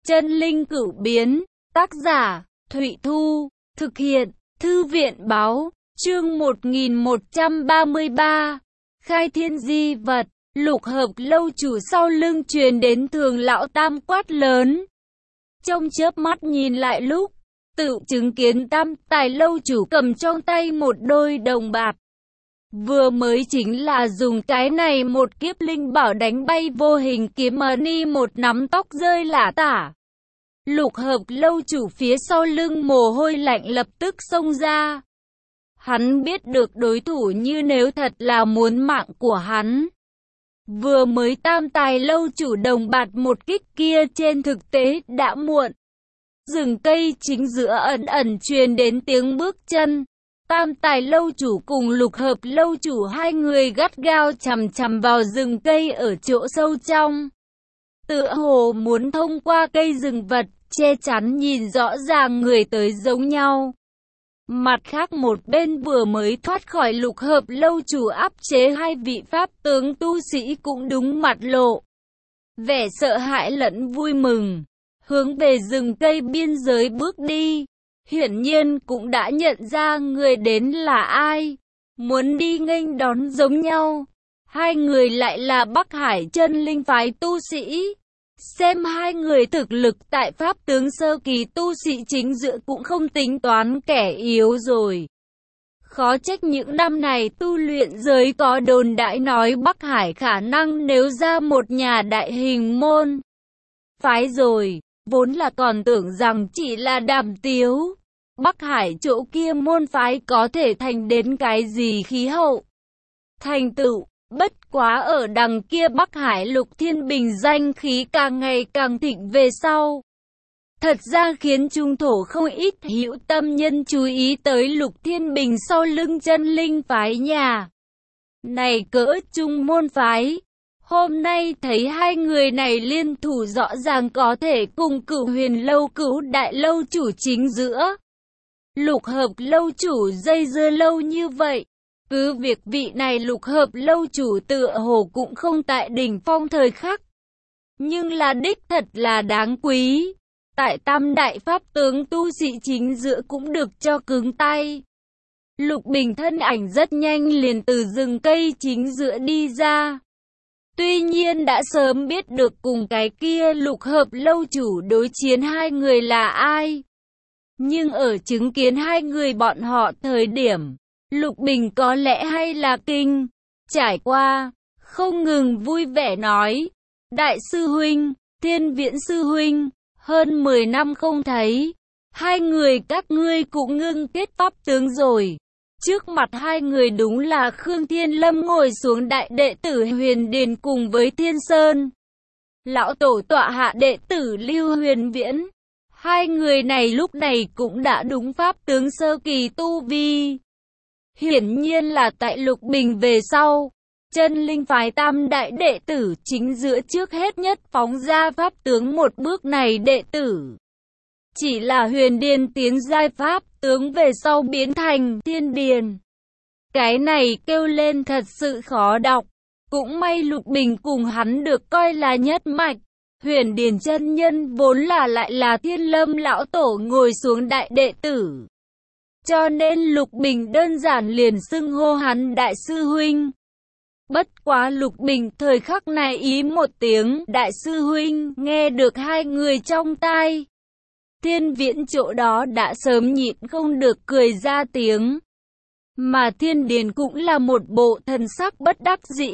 Chân linh cửu biến, tác giả, Thụy Thu, thực hiện, Thư viện báo, chương 1133, khai thiên di vật, Lục Hợp lâu chủ sau lưng truyền đến Thường lão tam quát lớn. Trong chớp mắt nhìn lại lúc, tự chứng kiến Tam Tài lâu chủ cầm trong tay một đôi đồng bạc. Vừa mới chính là dùng cái này một kiếp linh bảo đánh bay vô hình kiếm ni một nắm tóc rơi lả tả. Lục Hợp lâu chủ phía sau lưng mồ hôi lạnh lập tức xông ra. Hắn biết được đối thủ như nếu thật là muốn mạng của hắn. Vừa mới Tam Tài lâu chủ đồng bạt một kích kia trên thực tế đã muộn. Rừng cây chính giữa ẩn ẩn truyền đến tiếng bước chân. Tam Tài lâu chủ cùng Lục Hợp lâu chủ hai người gắt gao chằm chằm vào rừng cây ở chỗ sâu trong. Tựa hồ muốn thông qua cây rừng vật, che chắn nhìn rõ ràng người tới giống nhau. Mặt khác một bên vừa mới thoát khỏi Lục Hợp lâu chủ áp chế hai vị pháp tướng tu sĩ cũng đúng mặt lộ vẻ sợ hãi lẫn vui mừng, hướng về rừng cây biên giới bước đi. Hiển nhiên cũng đã nhận ra người đến là ai, muốn đi nghênh đón giống nhau. Hai người lại là Bắc Hải chân linh phái tu sĩ. Xem hai người thực lực tại pháp tướng sơ kỳ tu sĩ chính giữa cũng không tính toán kẻ yếu rồi. Khó trách những năm này tu luyện giới có đồn đại nói Bắc Hải khả năng nếu ra một nhà đại hình môn phái rồi, vốn là còn tưởng rằng chỉ là đàm tiếu. Bắc Hải chỗ kia môn phái có thể thành đến cái gì khí hậu thành tựu. Bất quá ở đằng kia Bắc Hải Lục Thiên Bình danh khí càng ngày càng thịnh về sau. Thật ra khiến trung thổ không ít hữu tâm nhân chú ý tới Lục Thiên Bình sau lưng chân linh phái nhà này cỡ trung môn phái. Hôm nay thấy hai người này liên thủ rõ ràng có thể cùng Cửu Huyền lâu Cửu Đại lâu chủ chính giữa Lục Hợp lâu chủ dây dưa lâu như vậy. Cứ việc vị này Lục Hợp lâu chủ tựa hồ cũng không tại đỉnh phong thời khắc, nhưng là đích thật là đáng quý. Tại tam đại pháp tướng tu sĩ chính giữa cũng được cho cứng tay. Lục Bình thân ảnh rất nhanh liền từ rừng cây chính giữa đi ra. Tuy nhiên đã sớm biết được cùng cái kia Lục Hợp lâu chủ đối chiến hai người là ai. Nhưng ở chứng kiến hai người bọn họ thời điểm, Lục Bình có lẽ hay là kinh, trải qua, không ngừng vui vẻ nói. Đại sư huynh, Thiên Viễn sư huynh, hơn 10 năm không thấy, hai người các ngươi cũng ngưng kết pháp tướng rồi. Trước mặt hai người đúng là Khương Thiên Lâm ngồi xuống đại đệ tử Huyền Điền cùng với Thiên Sơn. Lão tổ tọa hạ đệ tử Lưu Huyền Viễn. Hai người này lúc này cũng đã đúng pháp tướng sơ kỳ tu vi. Hiển nhiên là tại Lục Bình về sau, chân linh phái tam đại đệ tử chính giữa trước hết nhất phóng ra pháp tướng một bước này đệ tử. Chỉ là Huyền Điền tiến giai pháp tướng về sau biến thành Thiên Điền. Cái này kêu lên thật sự khó đọc. Cũng may Lục Bình cùng hắn được coi là nhất mạch. Huyền Điền chân nhân vốn là lại là Thiên Lâm lão tổ ngồi xuống đại đệ tử. Cho nên Lục Bình đơn giản liền xưng hô hắn đại sư huynh. Bất quá Lục Bình thời khắc này ý một tiếng đại sư huynh nghe được hai người trong tai. Thiên Viễn chỗ đó đã sớm nhịn không được cười ra tiếng. Mà Thiên Điền cũng là một bộ thần sắc bất đắc dĩ.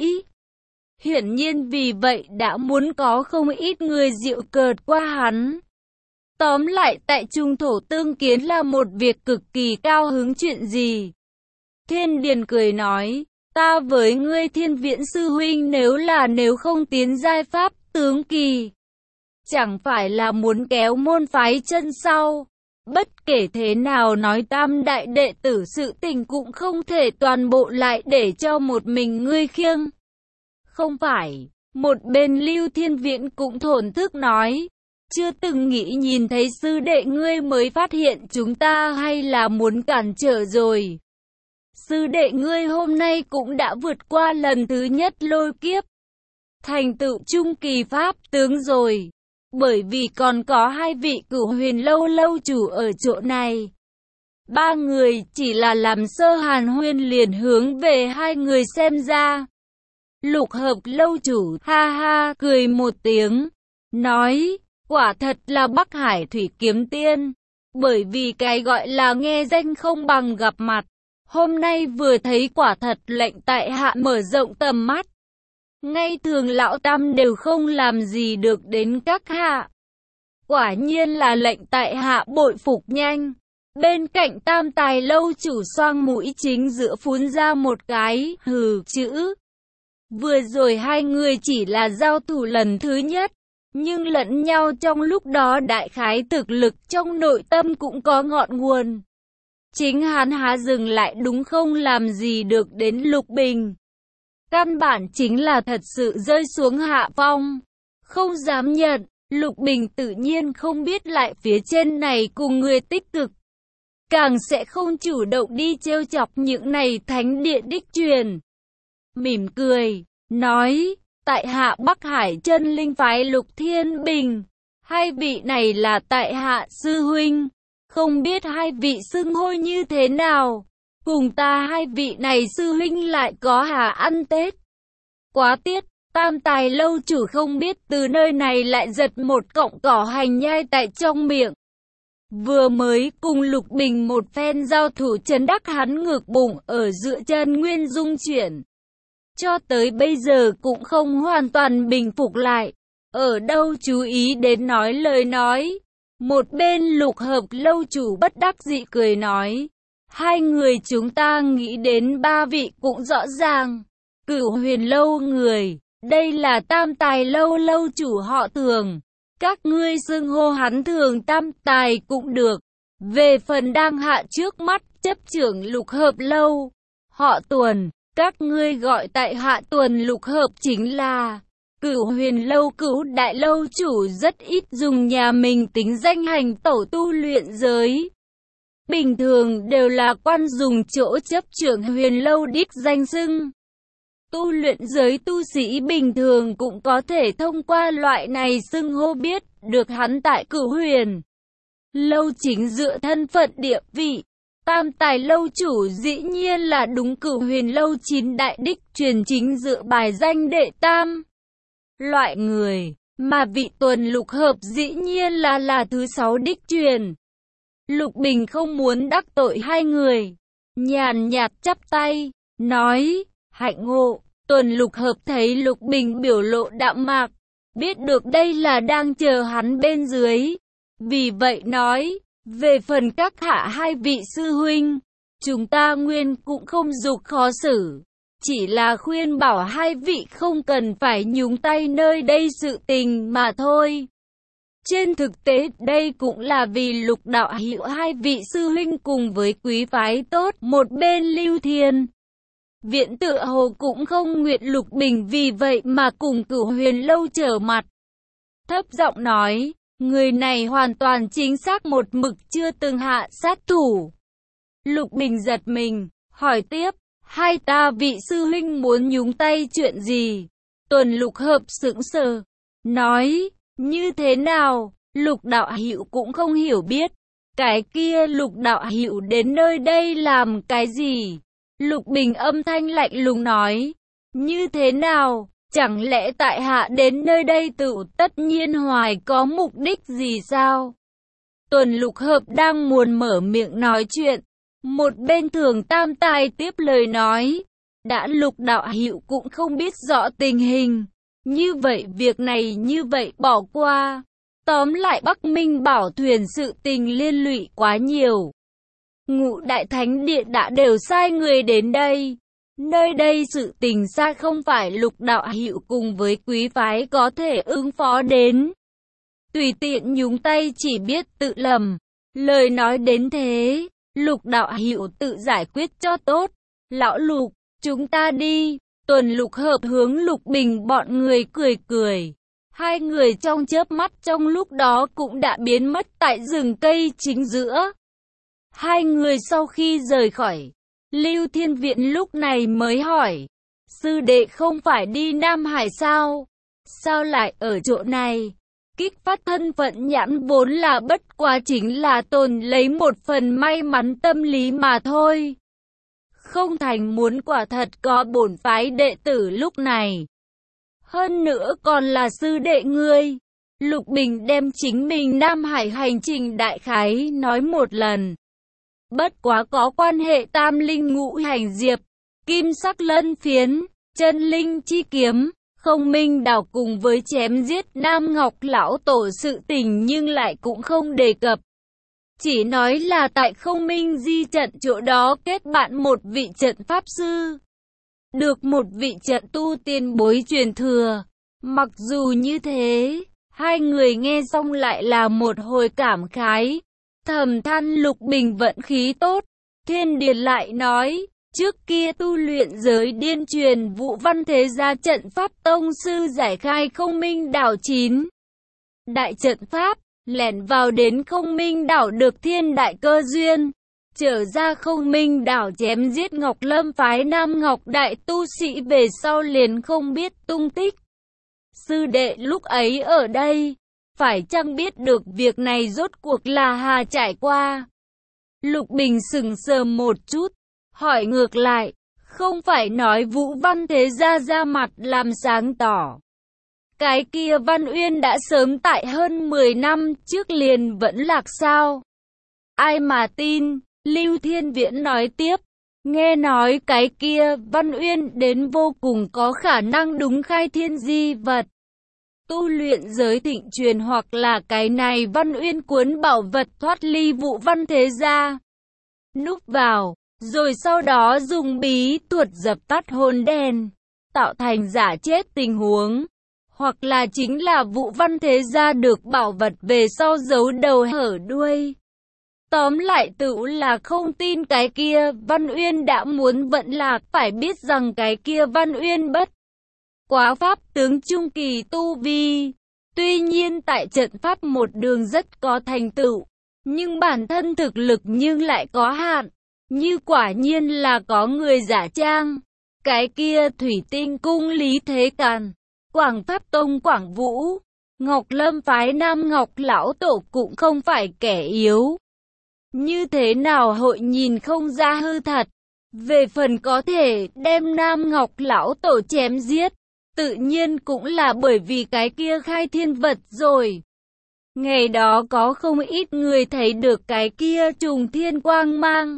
Hiển nhiên vì vậy đã muốn có không ít người giễu cợt qua hắn. Tóm lại tại trung thổ tương kiến là một việc cực kỳ cao hứng chuyện gì. Thiên Điền cười nói, ta với ngươi Thiên Viễn sư huynh nếu không tiến giai pháp tướng kỳ, chẳng phải là muốn kéo môn phái chân sau. Bất kể thế nào nói tam đại đệ tử sự tình cũng không thể toàn bộ lại để cho một mình ngươi khiêng. Không phải, một bên Lưu Thiên Viễn cũng thổn thức nói, chưa từng nghĩ nhìn thấy sư đệ ngươi mới phát hiện chúng ta hay là muốn cản trở rồi. Sư đệ ngươi hôm nay cũng đã vượt qua lần thứ nhất lôi kiếp, thành tựu trung kỳ pháp tướng rồi. bởi vì còn có hai vị Cửu Huyền lâu lâu chủ ở chỗ này. Ba người chỉ là làm sơ hàn huyên liền hướng về hai người xem ra. Lục Hợp lâu chủ ha ha cười một tiếng, nói, quả thật là Bắc Hải Thủy Kiếm Tiên, bởi vì cái gọi là nghe danh không bằng gặp mặt. Hôm nay vừa thấy quả thật lệnh tại hạ mở rộng tầm mắt. Ngay thường lão tam đều không làm gì được đến các hạ. Quả nhiên là lệnh tại hạ bội phục nhanh. Bên cạnh Tam Tài lâu chủ xoang mũi chính giữa phun ra một cái hừ chữ. Vừa rồi hai người chỉ là giao thủ lần thứ nhất, nhưng lẫn nhau trong lúc đó đại khái thực lực trong nội tâm cũng có ngọn nguồn. Chính hắn há dừng lại đúng không làm gì được đến Lục Bình. Căn bản chính là thật sự rơi xuống hạ phong. Không dám nhận, Lục Bình tự nhiên không biết lại phía trên này cùng người tích cực. Càng sẽ không chủ động đi trêu chọc những này thánh địa đích truyền. Mỉm cười, nói, tại hạ Bắc Hải chân linh phái Lục Thiên Bình. Hai vị này là tại hạ sư huynh. Không biết hai vị xưng hô như thế nào? Cùng ta hai vị này sư huynh lại có hà ăn Tết. Quá tiết, Tam Tài lâu chủ không biết từ nơi này lại giật một cọng cỏ hành nhai tại trong miệng. Vừa mới cùng Lục Bình một phen giao thủ chấn đắc hắn ngược bụng ở giữa chân nguyên dung chuyển. Cho tới bây giờ cũng không hoàn toàn bình phục lại. Ở đâu chú ý đến nói lời nói. Một bên Lục Hợp lâu chủ bất đắc dĩ cười nói. Hai người chúng ta nghĩ đến ba vị cũng rõ ràng. Cửu Huyền lâu người, đây là Tam Tài lâu lâu chủ họ Thường. Các ngươi xưng hô hắn Thường Tam Tài cũng được. Về phần đang hạ trước mắt chấp trưởng Lục Hợp lâu, họ Tuần, các ngươi gọi tại hạ Tuần Lục Hợp chính là Cửu Huyền lâu Cửu Đại lâu chủ rất ít dùng nhà mình tính danh hành tẩu tu luyện giới. Bình thường đều là quan dùng chỗ chấp trưởng Huyền lâu đích danh xưng. Tu luyện giới tu sĩ bình thường cũng có thể thông qua loại này xưng hô biết được hắn tại Cửu Huyền lâu chính dựa thân phận địa vị. Tam Tài lâu chủ dĩ nhiên là đúng Cửu Huyền lâu 9 đại đích truyền chính dựa bài danh đệ tam. Loại người mà vị Tuần Lục Hợp dĩ nhiên là thứ 6 đích truyền. Lục Bình không muốn đắc tội hai người, nhàn nhạt chắp tay, nói, hạnh ngộ. Tuần Lục Hợp thấy Lục Bình biểu lộ đạm mạc, biết được đây là đang chờ hắn bên dưới. Vì vậy nói, về phần các hạ hai vị sư huynh, chúng ta nguyên cũng không dục khó xử. Chỉ là khuyên bảo hai vị không cần phải nhúng tay nơi đây sự tình mà thôi. Trên thực tế đây cũng là vì Lục đạo hữu hai vị sư huynh cùng với quý phái tốt một bên Lưu Thiên Viện tựa hồ cũng không nguyện Lục Bình vì vậy mà cùng Cửu Huyền lâu trở mặt. Thấp giọng nói, người này hoàn toàn chính xác một mực chưa từng hạ sát thủ. Lục Bình giật mình, hỏi tiếp, hai ta vị sư huynh muốn nhúng tay chuyện gì? Tuần Lục Hợp sững sờ, nói, như thế nào? Lục đạo hữu cũng không hiểu biết. Cái kia Lục đạo hữu đến nơi đây làm cái gì? Lục Bình âm thanh lạnh lùng nói, như thế nào? Chẳng lẽ tại hạ đến nơi đây tự tất nhiên hoài có mục đích gì sao? Tuần Lục Hợp đang muốn mở miệng nói chuyện. Một bên Thường Tam Tài tiếp lời nói, đã Lục đạo hữu cũng không biết rõ tình hình. Như vậy việc này như vậy bỏ qua. Tóm lại Bắc Minh Bảo Thuyền sự tình liên lụy quá nhiều. Ngũ Đại Thánh Điện đã đều sai người đến đây. Nơi đây sự tình xa không phải Lục đạo hữu cùng với quý phái có thể ứng phó đến. Tùy tiện nhúng tay chỉ biết tự lầm. Lời nói đến thế, Lục đạo hữu tự giải quyết cho tốt. Lão Lục, chúng ta đi. Tuần Lục Hợp hướng Lục Bình bọn người cười cười. Hai người trong chớp mắt trong lúc đó cũng đã biến mất tại rừng cây chính giữa. Hai người sau khi rời khỏi, Lưu Thiên Viện lúc này mới hỏi, sư đệ không phải đi Nam Hải sao? Sao lại ở chỗ này? Kích phát thân phận nhãn vốn là bất quá chính là tồn lấy một phần may mắn tâm lý mà thôi. Không thành muốn quả thật có bổn phái đệ tử lúc này. Hơn nữa còn là sư đệ ngươi. Lục Bình đem chính mình Nam Hải hành trình đại khái nói một lần. Bất quá có quan hệ tam linh ngũ hành diệp, kim sắc lân phiến, chân linh chi kiếm, Không Minh Đảo cùng với chém giết Nam Ngọc lão tổ sự tình nhưng lại cũng không đề cập. Chỉ nói là tại Không Minh di trận chỗ đó kết bạn một vị trận pháp sư. Được một vị trận tu tiên bối truyền thừa. Mặc dù như thế, hai người nghe xong lại là một hồi cảm khái. Thầm than Lục Bình vận khí tốt. Thiên Điền lại nói, trước kia tu luyện giới điên truyền Vũ Văn Thế Gia trận pháp tông sư giải khai Không Minh Đảo 9 đại trận pháp, lẻn vào đến Không Minh Đảo được thiên đại cơ duyên. Trở ra Không Minh Đảo chém giết Ngọc Lâm phái Nam Ngọc đại tu sĩ về sau liền không biết tung tích. Sư đệ lúc ấy ở đây, phải chăng biết được việc này rốt cuộc là hà trải qua? Lục Bình sững sờ một chút, hỏi ngược lại, không phải nói Vũ Văn Thế Gia ra mặt làm sáng tỏ. Cái kia Văn Uyên đã sớm tại hơn 10 năm trước liền vẫn lạc sao? Ai mà tin? Lưu Thiên Viễn nói tiếp, nghe nói cái kia Văn Uyên đến vô cùng có khả năng đúng khai thiên di vật. Tu luyện giới thịnh truyền hoặc là cái này Văn Uyên cuốn bảo vật thoát ly Vũ Văn Thế Gia. Núp vào, rồi sau đó dùng bí thuật dập tắt hồn đèn, tạo thành giả chết tình huống. Hoặc là chính là Vũ Văn Thế Gia được bảo vật về sau giấu đầu hở đuôi. Tóm lại tự là không tin cái kia Văn Uyên đã muốn vận lạc, phải biết rằng cái kia Văn Uyên bất quá pháp tướng trung kỳ tu vi. Tuy nhiên tại trận pháp một đường rất có thành tựu, nhưng bản thân thực lực nhưng lại có hạn. Như quả nhiên là có người giả trang. Cái kia Thủy Tinh Cung Lý Thế Càn, Quảng Pháp Tông Quảng Vũ, Ngọc Lâm phái Nam Ngọc lão tổ cũng không phải kẻ yếu. Như thế nào hội nhìn không ra hư thật. Về phần có thể đem Nam Ngọc lão tổ chém giết, tự nhiên cũng là bởi vì cái kia khai thiên vật rồi. Ngày đó có không ít người thấy được cái kia trùng thiên quang mang.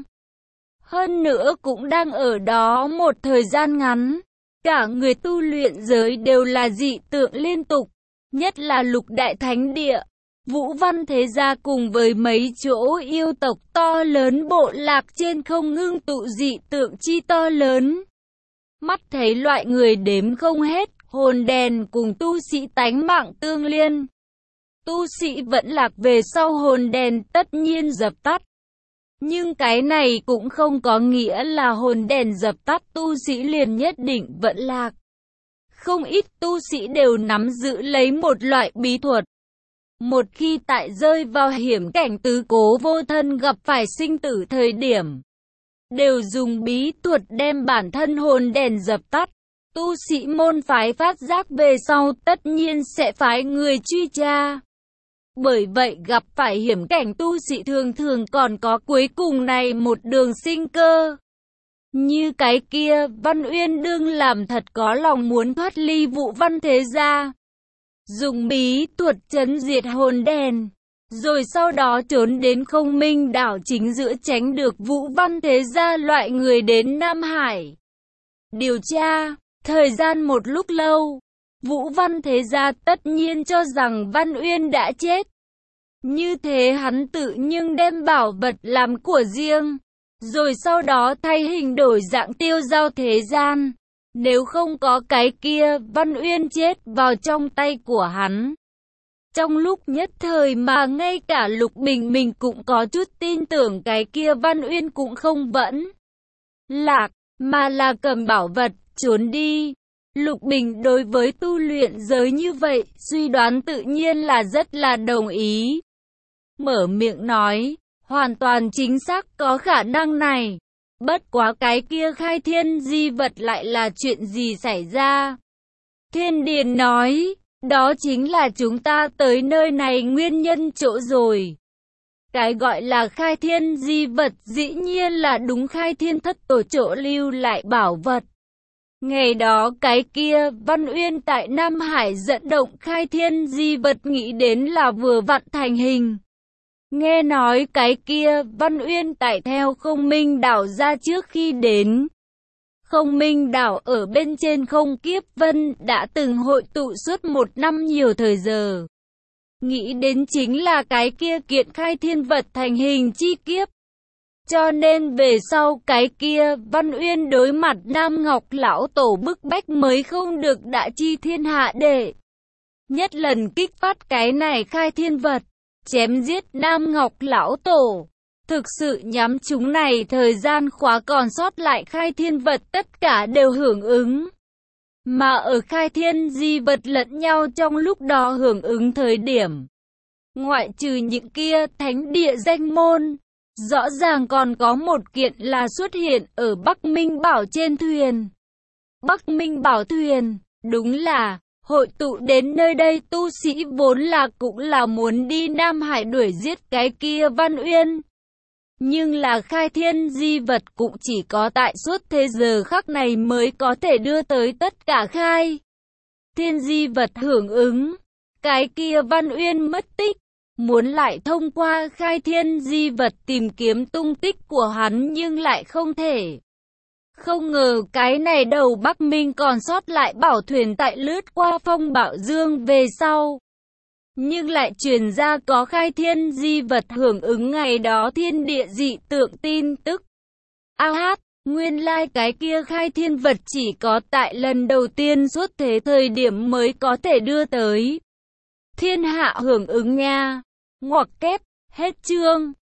Hơn nữa cũng đang ở đó một thời gian ngắn. Cả người tu luyện giới đều là dị tượng liên tục. Nhất là Lục Đại Thánh Địa, Vũ Văn Thế Gia cùng với mấy chỗ yêu tộc to lớn bộ lạc trên không ngưng tụ dị tượng chi to lớn. Mắt thấy loại người đếm không hết, hồn đèn cùng tu sĩ tánh mạng tương liên. Tu sĩ vẫn lạc về sau hồn đèn tất nhiên dập tắt. Nhưng cái này cũng không có nghĩa là hồn đèn dập tắt tu sĩ liền nhất định vẫn lạc. Không ít tu sĩ đều nắm giữ lấy một loại bí thuật. Một khi tại rơi vào hiểm cảnh tứ cố vô thân gặp phải sinh tử thời điểm, đều dùng bí thuật đem bản thân hồn đèn dập tắt. Tu sĩ môn phái phát giác về sau tất nhiên sẽ phái người truy tra. Bởi vậy gặp phải hiểm cảnh tu sĩ thường thường còn có cuối cùng này một đường sinh cơ. Như cái kia Văn Uyên đương làm thật có lòng muốn thoát ly Vũ Văn Thế Gia. Dùng bí thuật trấn diệt hồn đèn. Rồi sau đó trốn đến Không Minh Đảo chính giữa tránh được Vũ Văn Thế Gia loại người đến Nam Hải. Điều tra, thời gian một lúc lâu, Vũ Văn Thế Gia tất nhiên cho rằng Văn Uyên đã chết. Như thế hắn tự nhưng đem bảo vật làm của riêng, rồi sau đó thay hình đổi dạng tiêu giao thế gian. Nếu không có cái kia, Văn Uyên chết vào trong tay của hắn. Trong lúc nhất thời mà ngay cả Lục Bình mình cũng có chút tin tưởng cái kia Văn Uyên cũng không vẫn lạc, mà là cầm bảo vật, trốn đi. Lục Bình đối với tu luyện giới như vậy, suy đoán tự nhiên là rất là đồng ý. Mở miệng nói, hoàn toàn chính xác có khả năng này. Bất quá cái kia khai thiên di vật lại là chuyện gì xảy ra? Thiên Điền nói, Đó chính là chúng ta tới nơi này nguyên nhân chỗ rồi. Cái gọi là khai thiên di vật dĩ nhiên là đúng khai thiên thất tổ chỗ lưu lại bảo vật. Ngày đó cái kia Văn Uyên tại Nam Hải dẫn động khai thiên di vật nghĩ đến là vừa vặn thành hình. Nghe nói cái kia Văn Uyên tại theo Không Minh đảo ra trước khi đến. Không Minh đảo ở bên trên Không Kiếp Vân đã từng hội tụ suốt 1 năm nhiều thời giờ. Nghĩ đến chính là cái kia kiện khai thiên vật thành hình chi kiếp. Cho nên về sau cái kia Văn Uyên đối mặt Nam Ngọc lão tổ bức bách mới không được đại chi thiên hạ để nhất lần kích phát cái này khai thiên vật, chém giết Nam Ngọc lão tổ. Thực sự nhắm chúng này thời gian khóa còn sót lại khai thiên vật tất cả đều hưởng ứng. Mà ở khai thiên di vật lẫn nhau trong lúc đó hưởng ứng thời điểm. Ngoại trừ những kia thánh địa danh môn, rõ ràng còn có một kiện là xuất hiện ở Bắc Minh Bảo trên thuyền. Bắc Minh Bảo thuyền, đúng là hội tụ đến nơi đây tu sĩ vốn là cũng là muốn đi Nam Hải đuổi giết cái kia Văn Uyên. Nhưng là khai thiên di vật cũng chỉ có tại suốt thế giờ khắc này mới có thể đưa tới tất cả khai thiên di vật hưởng ứng. Cái kia Văn Uyên mất tích, muốn lại thông qua khai thiên di vật tìm kiếm tung tích của hắn nhưng lại không thể. Không ngờ cái này đầu Bắc Minh còn sót lại bảo thuyền tại lướt qua phong bạo dương về sau. Nhưng lại truyền ra có khai thiên di vật hưởng ứng ngày đó thiên địa dị tượng tin tức. Nguyên lai cái kia khai thiên vật chỉ có tại lần đầu tiên suốt thế thời điểm mới có thể đưa tới thiên hạ hưởng ứng nha. Ngoặc kép, hết chương.